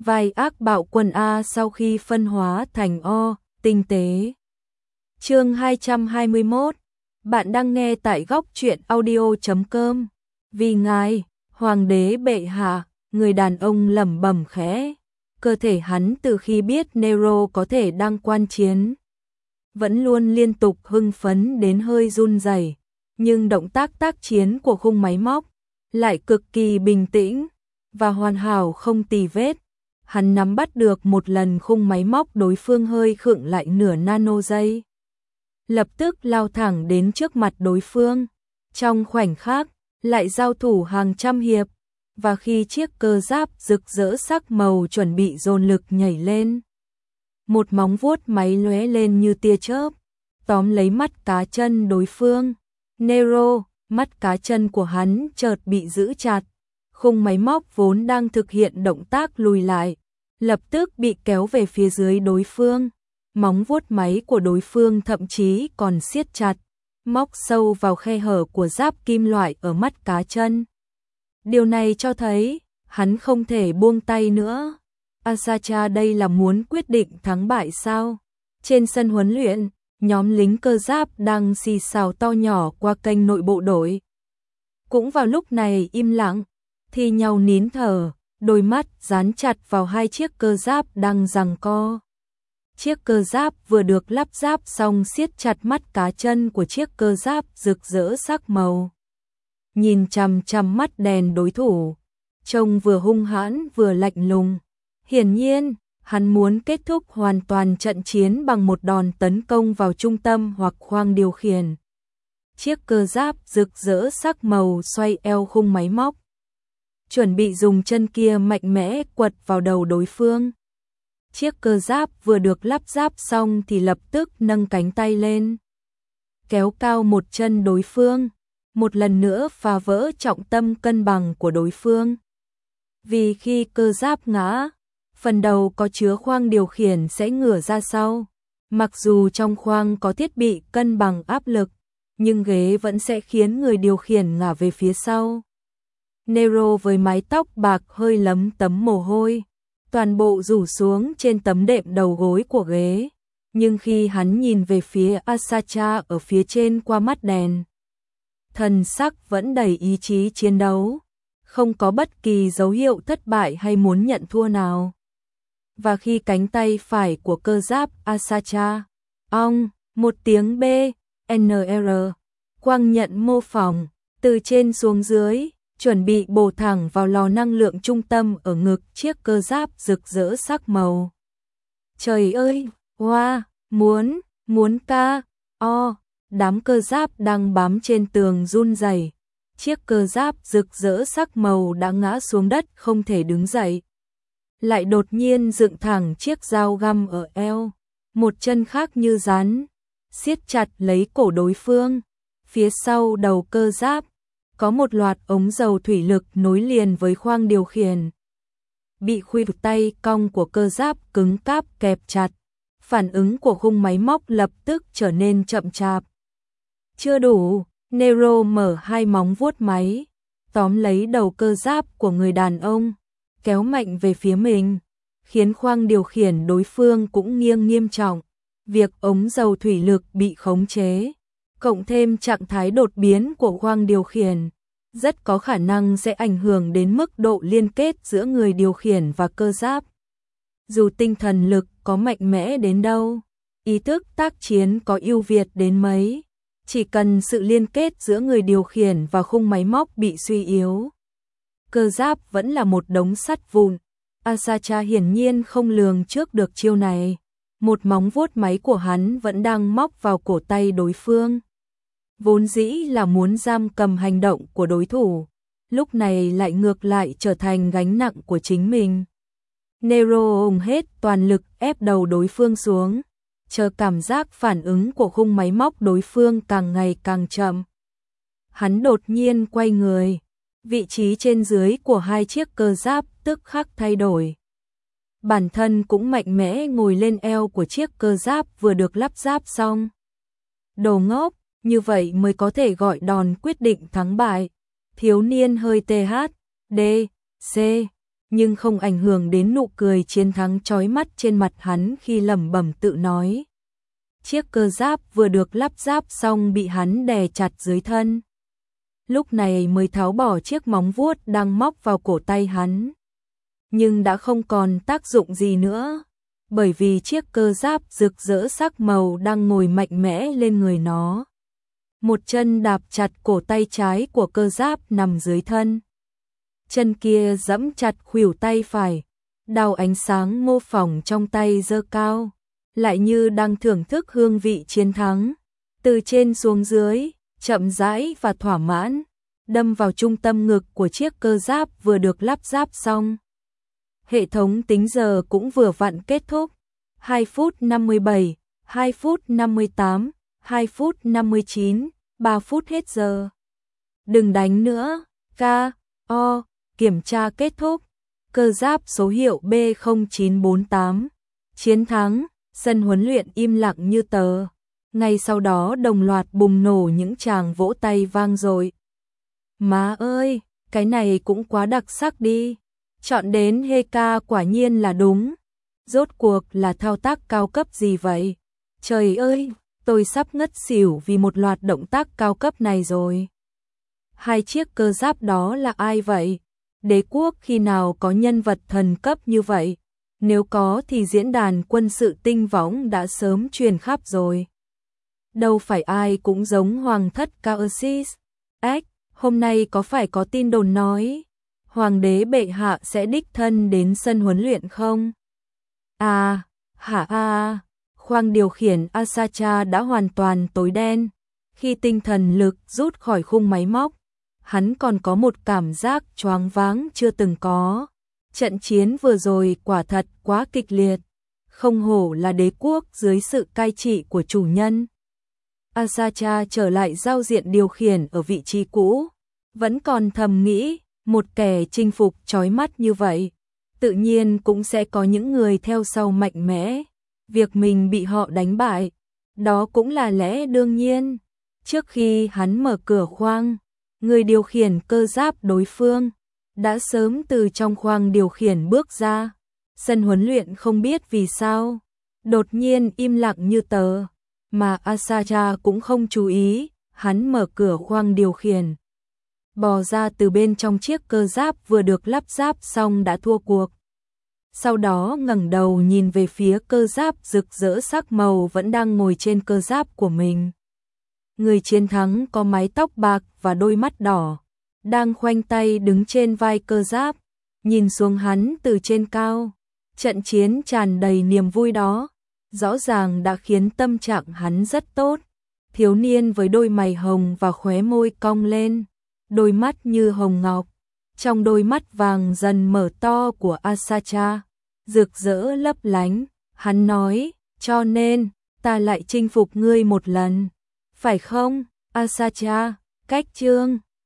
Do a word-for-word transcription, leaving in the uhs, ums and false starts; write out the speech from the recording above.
vai ác bạo quân A sau khi phân hóa thành O, tinh tế. Chương hai trăm hai mươi mốt. Bạn đang nghe tại góc truyện audio chấm com. Vì ngài, hoàng đế bệ hạ, người đàn ông lẩm bẩm khẽ. Cơ thể hắn từ khi biết Nero có thể đăng quan chiến, vẫn luôn liên tục hưng phấn đến hơi run rẩy, nhưng động tác tác chiến của khung máy móc lại cực kỳ bình tĩnh và hoàn hảo không tì vết. Hắn nắm bắt được một lần khung máy móc đối phương hơi khựng lại nửa nano giây, lập tức lao thẳng đến trước mặt đối phương. Trong khoảnh khắc, lại giao thủ hàng trăm hiệp, và khi chiếc cơ giáp rực rỡ sắc màu chuẩn bị dồn lực nhảy lên, một móng vuốt máy lóe lên như tia chớp, tóm lấy mắt cá chân đối phương. Nero, mắt cá chân của hắn chợt bị giữ chặt, khung máy móc vốn đang thực hiện động tác lùi lại, lập tức bị kéo về phía dưới đối phương. Móng vuốt máy của đối phương thậm chí còn siết chặt, móc sâu vào khe hở của giáp kim loại ở mắt cá chân. Điều này cho thấy, hắn không thể buông tay nữa. Asacha đây là muốn quyết định thắng bại sao? Trên sân huấn luyện, nhóm lính cơ giáp đang xì xào to nhỏ qua kênh nội bộ đội. Cũng vào lúc này im lặng, thì nhau nín thở, đôi mắt dán chặt vào hai chiếc cơ giáp đang giằng co. Chiếc cơ giáp vừa được lắp ráp xong siết chặt mắt cá chân của chiếc cơ giáp rực rỡ sắc màu. Nhìn chằm chằm mắt đèn đối thủ, trông vừa hung hãn vừa lạnh lùng. Hiển nhiên, hắn muốn kết thúc hoàn toàn trận chiến bằng một đòn tấn công vào trung tâm hoặc khoang điều khiển. Chiếc cơ giáp rực rỡ sắc màu xoay eo khung máy móc, chuẩn bị dùng chân kia mạnh mẽ quật vào đầu đối phương. Chiếc cơ giáp vừa được lắp ráp xong thì lập tức nâng cánh tay lên, kéo cao một chân đối phương, một lần nữa phá vỡ trọng tâm cân bằng của đối phương. Vì khi cơ giáp ngã, phần đầu có chứa khoang điều khiển sẽ ngửa ra sau. Mặc dù trong khoang có thiết bị cân bằng áp lực, nhưng ghế vẫn sẽ khiến người điều khiển ngả về phía sau. Nero với mái tóc bạc hơi lấm tấm mồ hôi, toàn bộ rủ xuống trên tấm đệm đầu gối của ghế. Nhưng khi hắn nhìn về phía Asacha ở phía trên qua mắt đèn, thần sắc vẫn đầy ý chí chiến đấu, không có bất kỳ dấu hiệu thất bại hay muốn nhận thua nào. Và khi cánh tay phải của cơ giáp Asacha, ong, một tiếng B, N R, quang nhận mô phỏng, từ trên xuống dưới, chuẩn bị bổ thẳng vào lò năng lượng trung tâm ở ngực chiếc cơ giáp rực rỡ sắc màu. Trời ơi, hoa, muốn, muốn ca, o, đám cơ giáp đang bám trên tường run rẩy. Chiếc cơ giáp rực rỡ sắc màu đã ngã xuống đất không thể đứng dậy, lại đột nhiên dựng thẳng chiếc dao găm ở eo, một chân khác như rắn, siết chặt lấy cổ đối phương. Phía sau đầu cơ giáp, có một loạt ống dầu thủy lực nối liền với khoang điều khiển. Bị khuỷu tay cong của cơ giáp cứng cáp kẹp chặt, phản ứng của khung máy móc lập tức trở nên chậm chạp. Chưa đủ, Nero mở hai móng vuốt máy, tóm lấy đầu cơ giáp của người đàn ông, kéo mạnh về phía mình, khiến khoang điều khiển đối phương cũng nghiêng nghiêm trọng. Việc ống dầu thủy lực bị khống chế, cộng thêm trạng thái đột biến của khoang điều khiển, rất có khả năng sẽ ảnh hưởng đến mức độ liên kết giữa người điều khiển và cơ giáp. Dù tinh thần lực có mạnh mẽ đến đâu, ý thức tác chiến có ưu việt đến mấy, chỉ cần sự liên kết giữa người điều khiển và khung máy móc bị suy yếu, cơ giáp vẫn là một đống sắt vụn. Asacha hiển nhiên không lường trước được chiêu này. Một móng vuốt máy của hắn vẫn đang móc vào cổ tay đối phương, vốn dĩ là muốn giam cầm hành động của đối thủ, lúc này lại ngược lại trở thành gánh nặng của chính mình. Nero dùng hết toàn lực ép đầu đối phương xuống, chờ cảm giác phản ứng của khung máy móc đối phương càng ngày càng chậm. Hắn đột nhiên quay người, vị trí trên dưới của hai chiếc cơ giáp tức khắc thay đổi. Bản thân cũng mạnh mẽ ngồi lên eo của chiếc cơ giáp vừa được lắp ráp xong. Đồ ngốc, như vậy mới có thể gọi đòn quyết định thắng bại. Thiếu niên hơi th, d, c, nhưng không ảnh hưởng đến nụ cười chiến thắng chói mắt trên mặt hắn khi lẩm bẩm tự nói. Chiếc cơ giáp vừa được lắp ráp xong bị hắn đè chặt dưới thân. Lúc này mới tháo bỏ chiếc móng vuốt đang móc vào cổ tay hắn. Nhưng đã không còn tác dụng gì nữa, bởi vì chiếc cơ giáp rực rỡ sắc màu đang ngồi mạnh mẽ lên người nó. Một chân đạp chặt cổ tay trái của cơ giáp nằm dưới thân. Chân kia giẫm chặt khuỷu tay phải, đao ánh sáng mô phỏng trong tay giơ cao, lại như đang thưởng thức hương vị chiến thắng. Từ trên xuống dưới, chậm rãi và thỏa mãn, đâm vào trung tâm ngực của chiếc cơ giáp vừa được lắp ráp xong. Hệ thống tính giờ cũng vừa vặn kết thúc. hai phút năm mươi bảy, hai phút năm mươi tám, hai phút năm mươi chín, ba phút hết giờ. Đừng đánh nữa, ca, o, kiểm tra kết thúc. Cơ giáp số hiệu B không chín bốn tám. Chiến thắng, sân huấn luyện im lặng như tờ. Ngay sau đó đồng loạt bùng nổ những tràng vỗ tay vang dội. Má ơi, cái này cũng quá đặc sắc đi. Chọn đến Heka quả nhiên là đúng. Rốt cuộc là thao tác cao cấp gì vậy? Trời ơi, tôi sắp ngất xỉu vì một loạt động tác cao cấp này rồi. Hai chiếc cơ giáp đó là ai vậy? Đế quốc khi nào có nhân vật thần cấp như vậy? Nếu có thì diễn đàn quân sự tinh võng đã sớm truyền khắp rồi. Đâu phải ai cũng giống Hoàng thất Caersis. Ếch, hôm nay có phải có tin đồn nói Hoàng đế bệ hạ sẽ đích thân đến sân huấn luyện không? À, hả à, khoang điều khiển Asacha đã hoàn toàn tối đen. Khi tinh thần lực rút khỏi khung máy móc, hắn còn có một cảm giác choáng váng chưa từng có. Trận chiến vừa rồi quả thật quá kịch liệt, không hổ là đế quốc dưới sự cai trị của chủ nhân. Asacha trở lại giao diện điều khiển ở vị trí cũ, vẫn còn thầm nghĩ, một kẻ chinh phục chói mắt như vậy, tự nhiên cũng sẽ có những người theo sau mạnh mẽ. Việc mình bị họ đánh bại, đó cũng là lẽ đương nhiên. Trước khi hắn mở cửa khoang, người điều khiển cơ giáp đối phương đã sớm từ trong khoang điều khiển bước ra. Sân huấn luyện không biết vì sao đột nhiên im lặng như tờ, mà Asacha cũng không chú ý. Hắn mở cửa khoang điều khiển, bò ra từ bên trong chiếc cơ giáp vừa được lắp ráp xong đã thua cuộc. Sau đó ngẩng đầu nhìn về phía cơ giáp rực rỡ sắc màu vẫn đang ngồi trên cơ giáp của mình. Người chiến thắng có mái tóc bạc và đôi mắt đỏ, đang khoanh tay đứng trên vai cơ giáp, nhìn xuống hắn từ trên cao. Trận chiến tràn đầy niềm vui đó, rõ ràng đã khiến tâm trạng hắn rất tốt. Thiếu niên với đôi mày hồng và khóe môi cong lên, đôi mắt như hồng ngọc, trong đôi mắt vàng dần mở to của Asacha, rực rỡ lấp lánh. Hắn nói, cho nên, ta lại chinh phục ngươi một lần, phải không, Asacha? Cách chương